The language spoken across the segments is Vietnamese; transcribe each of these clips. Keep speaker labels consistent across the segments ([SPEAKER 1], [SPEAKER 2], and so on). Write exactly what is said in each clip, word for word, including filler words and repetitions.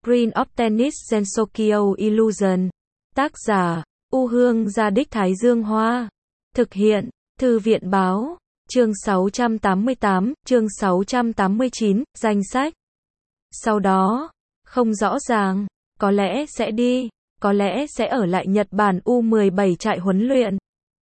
[SPEAKER 1] Green of Tennis Gensokyo Illusion. Tác giả, U Hương Gia Đích Thái Dương Hoa. Thực hiện, Thư viện Báo. Chương sáu trăm tám mươi tám, chương sáu trăm tám mươi chín, danh sách. Sau đó, không rõ ràng, có lẽ sẽ đi, có lẽ sẽ ở lại Nhật Bản U mười bảy trại huấn luyện.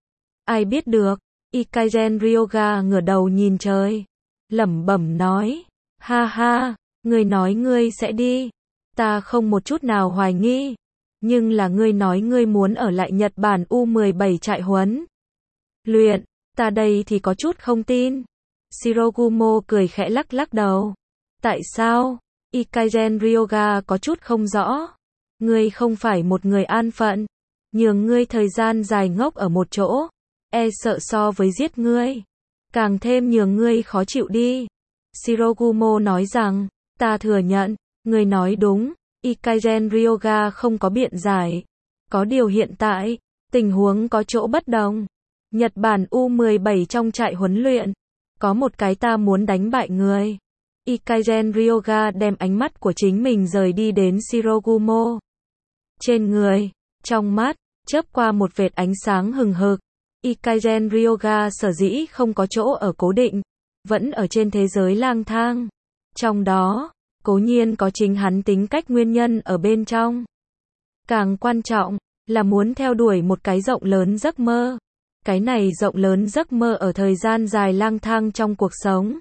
[SPEAKER 1] Ai biết được, Ikagen Ryoga ngửa đầu nhìn trời, lẩm bẩm nói, ha ha, ngươi nói ngươi sẽ đi, ta không một chút nào hoài nghi, nhưng là ngươi nói ngươi muốn ở lại Nhật Bản U mười bảy trại huấn luyện, ta đây thì có chút không tin. Shirogumo cười khẽ lắc lắc đầu. Tại sao? Ikagen Ryoga có chút không rõ. Ngươi không phải một người an phận, nhường ngươi thời gian dài ngốc ở một chỗ, e sợ so với giết ngươi, càng thêm nhường ngươi khó chịu đi. Shirogumo nói rằng, ta thừa nhận, ngươi nói đúng. Ikagen Ryoga không có biện giải. Có điều hiện tại, tình huống có chỗ bất đồng. Nhật Bản U mười bảy trong trại huấn luyện, có một cái ta muốn đánh bại người. Ikagen Ryoga đem ánh mắt của chính mình rời đi đến Shirogumo. Trên người, trong mắt, chớp qua một vệt ánh sáng hừng hực. Ikagen Ryoga sở dĩ không có chỗ ở cố định, vẫn ở trên thế giới lang thang. Trong đó, cố nhiên có chính hắn tính cách nguyên nhân ở bên trong. Càng quan trọng, là muốn theo đuổi một cái rộng lớn giấc mơ. Cái này rộng lớn giấc mơ ở thời gian dài lang thang trong cuộc sống,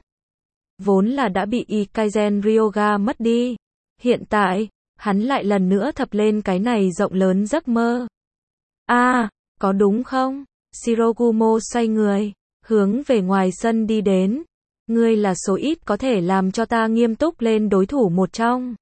[SPEAKER 1] vốn là đã bị Ikagen Ryoga mất đi. Hiện tại, hắn lại lần nữa thập lên cái này rộng lớn giấc mơ. A, à, có đúng không? Shirogumo xoay người, hướng về ngoài sân đi đến. Ngươi là số ít có thể làm cho ta nghiêm túc lên đối thủ một trong.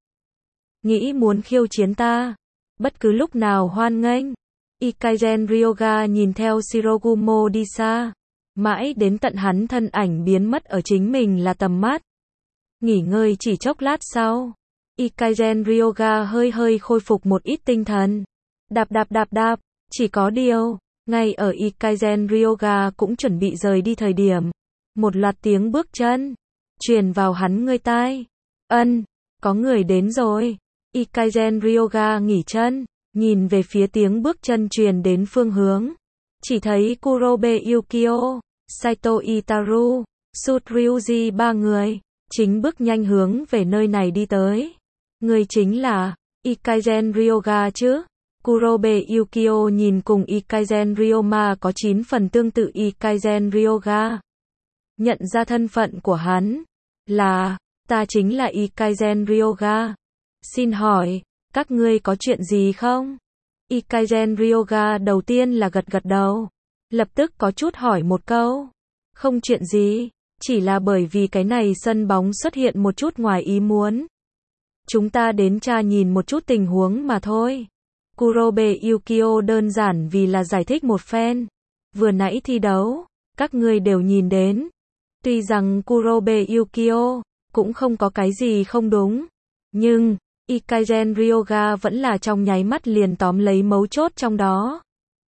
[SPEAKER 1] Nghĩ muốn khiêu chiến ta, bất cứ lúc nào hoan nghênh. Ikagen Ryoga nhìn theo Shirogumo đi xa, mãi đến tận hắn thân ảnh biến mất ở chính mình là tầm mắt. Nghỉ ngơi chỉ chốc lát sau, Ikagen Ryoga hơi hơi khôi phục một ít tinh thần. Đạp đạp đạp đạp, chỉ có điều, ngay ở Ikagen Ryoga cũng chuẩn bị rời đi thời điểm, một loạt tiếng bước chân truyền vào hắn ngươi tai. Ân, có người đến rồi. Ikagen Ryoga nghỉ chân, nhìn về phía tiếng bước chân truyền đến phương hướng, chỉ thấy Kurobe Yukio, Saito Itaru, Sut Ryuji ba người, chính bước nhanh hướng về nơi này đi tới. Người chính là Ikagen Ryoga chứ? Kurobe Yukio nhìn cùng Ikagen Ryoma có chín phần tương tự Ikagen Ryoga. Nhận ra thân phận của hắn, là, ta chính là Ikagen Ryoga. Xin hỏi, các ngươi có chuyện gì không? Ikagen Ryoga đầu tiên là gật gật đầu, lập tức có chút hỏi một câu. Không chuyện gì, chỉ là bởi vì cái này sân bóng xuất hiện một chút ngoài ý muốn. Chúng ta đến tra nhìn một chút tình huống mà thôi. Kurobe Yukio đơn giản vì là giải thích một phen. Vừa nãy thi đấu, các ngươi đều nhìn đến. Tuy rằng Kurobe Yukio cũng không có cái gì không đúng, nhưng Ikagen Ryoga vẫn là trong nháy mắt liền tóm lấy mấu chốt trong đó.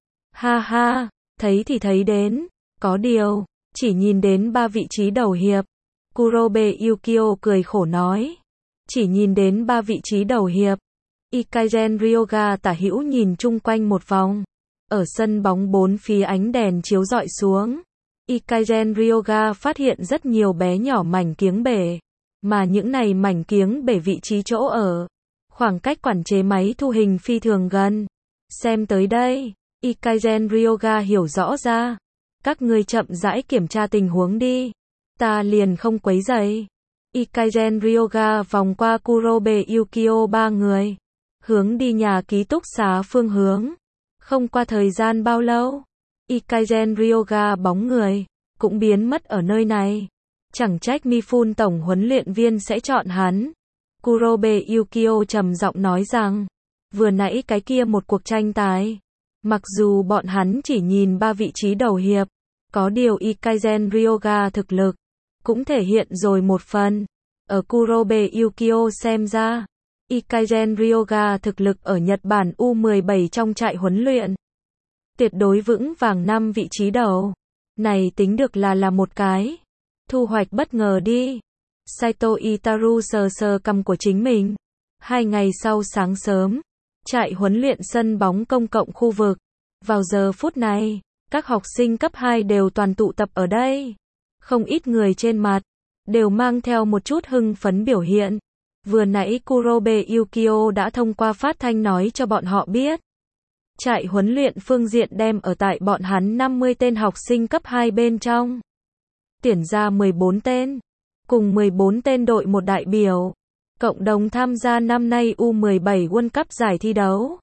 [SPEAKER 1] Ha ha, thấy thì thấy đến, có điều, chỉ nhìn đến ba vị trí đầu hiệp. Kurobe Yukio cười khổ nói. Chỉ nhìn đến ba vị trí đầu hiệp. Ikagen Ryoga tả hữu nhìn chung quanh một vòng. Ở sân bóng bốn phía ánh đèn chiếu rọi xuống. Ikagen Ryoga phát hiện rất nhiều bé nhỏ mảnh kiếng bể. Mà những này mảnh kiếng bể vị trí chỗ ở, khoảng cách quản chế máy thu hình phi thường gần. Xem tới đây, Ikagen Ryoga hiểu rõ ra. Các ngươi chậm rãi kiểm tra tình huống đi. Ta liền không quấy rầy. Ikagen Ryoga vòng qua Kurobe Yukio ba người, hướng đi nhà ký túc xá phương hướng. Không qua thời gian bao lâu, Ikagen Ryoga bóng người cũng biến mất ở nơi này. Chẳng trách Mifune tổng huấn luyện viên sẽ chọn hắn. Kurobe Yukio trầm giọng nói rằng, vừa nãy cái kia một cuộc tranh tài, mặc dù bọn hắn chỉ nhìn ba vị trí đầu hiệp, có điều Ikagen Ryoga thực lực cũng thể hiện rồi một phần. Ở Kurobe Yukio xem ra, Ikagen Ryoga thực lực ở Nhật Bản U mười bảy trong trại huấn luyện tuyệt đối vững vàng năm vị trí đầu. Này tính được là là một cái thu hoạch bất ngờ đi. Saito Itaru sờ sờ cằm của chính mình, Hai ngày sau sáng sớm, trại huấn luyện sân bóng công cộng khu vực. Vào giờ phút này, các học sinh cấp hai đều toàn tụ tập ở đây. Không ít người trên mặt, đều mang theo một chút hưng phấn biểu hiện. Vừa nãy Kurobe Yukio đã thông qua phát thanh nói cho bọn họ biết. Trại huấn luyện phương diện đem ở tại bọn hắn năm mươi tên học sinh cấp hai bên trong. Tuyển ra mười bốn tên, cùng mười bốn tên đội một đại biểu, cộng đồng tham gia năm nay U mười bảy World Cup giải thi đấu.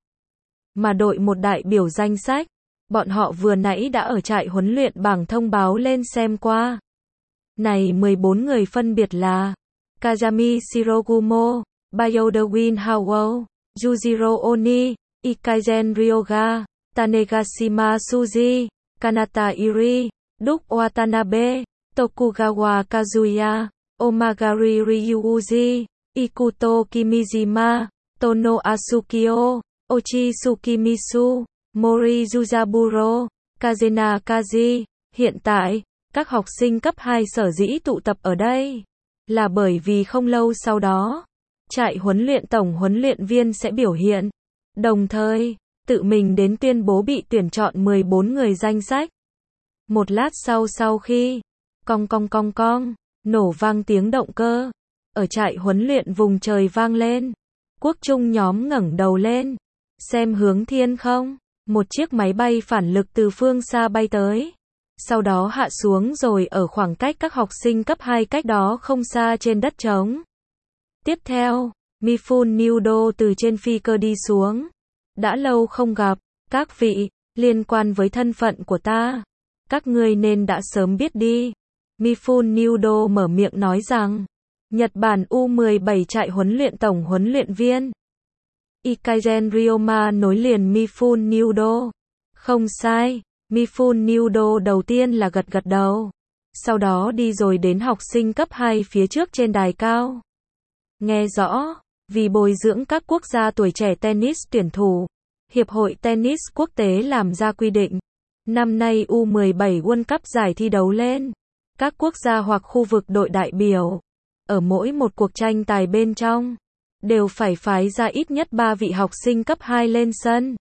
[SPEAKER 1] Mà đội một đại biểu danh sách, bọn họ vừa nãy đã ở trại huấn luyện bảng thông báo lên xem qua. Này mười bốn người phân biệt là Kazami Shirogumo, Bayodewin Howell, Yujiro Oni, Ikaizen Ryoga, Tanegashima Suji, Kanata Iri, Duk Watanabe, Tokugawa Kazuya, Omagari Ryuuji, Ikuto Kimijima, Tono Asukio, Ochi Tsukimisu, Mori Yuzaburo, Kazena Kaji. Hiện tại, các học sinh cấp hai sở dĩ tụ tập ở đây là bởi vì không lâu sau đó, trại huấn luyện tổng huấn luyện viên sẽ biểu hiện, đồng thời tự mình đến tuyên bố bị tuyển chọn mười bốn người danh sách. Một lát sau sau khi cong cong cong cong nổ vang tiếng động cơ, ở trại huấn luyện vùng trời vang lên. Quốc trung nhóm ngẩng đầu lên, xem hướng thiên không, một chiếc máy bay phản lực từ phương xa bay tới, sau đó hạ xuống rồi ở khoảng cách các học sinh cấp hai cách đó không xa trên đất trống. Tiếp theo, Mifune Nudo từ trên phi cơ đi xuống. Đã lâu không gặp, các vị, liên quan với thân phận của ta, các ngươi nên đã sớm biết đi. Mifune Nudo mở miệng nói rằng, Nhật Bản U mười bảy trại huấn luyện tổng huấn luyện viên. Ikaizen Ryoma nối liền Mifune Nudo. Không sai, Mifune Nudo đầu tiên là gật gật đầu. Sau đó đi rồi đến học sinh cấp hai phía trước trên đài cao. Nghe rõ, vì bồi dưỡng các quốc gia tuổi trẻ tennis tuyển thủ, Hiệp hội Tennis Quốc tế làm ra quy định. Năm nay U mười bảy World Cup giải thi đấu lên. Các quốc gia hoặc khu vực đội đại biểu, ở mỗi một cuộc tranh tài bên trong, đều phải phái ra ít nhất ba vị học sinh cấp hai lên sân.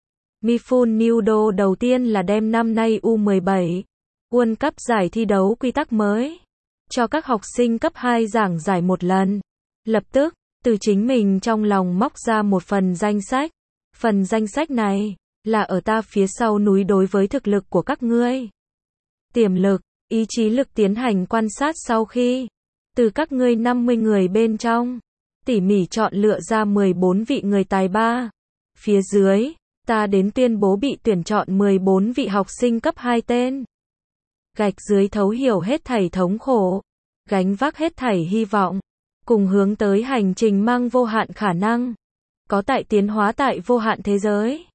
[SPEAKER 1] Mifune Nudo đầu tiên là đem năm nay U mười bảy World Cup giải thi đấu quy tắc mới cho các học sinh cấp hai giảng giải một lần. Lập tức, từ chính mình trong lòng móc ra một phần danh sách. Phần danh sách này là ở ta phía sau núi đối với thực lực của các ngươi. Tiềm lực, ý chí lực tiến hành quan sát sau khi từ các ngươi năm mươi người bên trong tỉ mỉ chọn lựa ra mười bốn vị người tài ba. Phía dưới, ta đến tuyên bố bị tuyển chọn mười bốn vị học sinh cấp hai tên. Gạch dưới thấu hiểu hết thảy thống khổ, gánh vác hết thảy hy vọng, cùng hướng tới hành trình mang vô hạn khả năng, có tại tiến hóa tại vô hạn thế giới.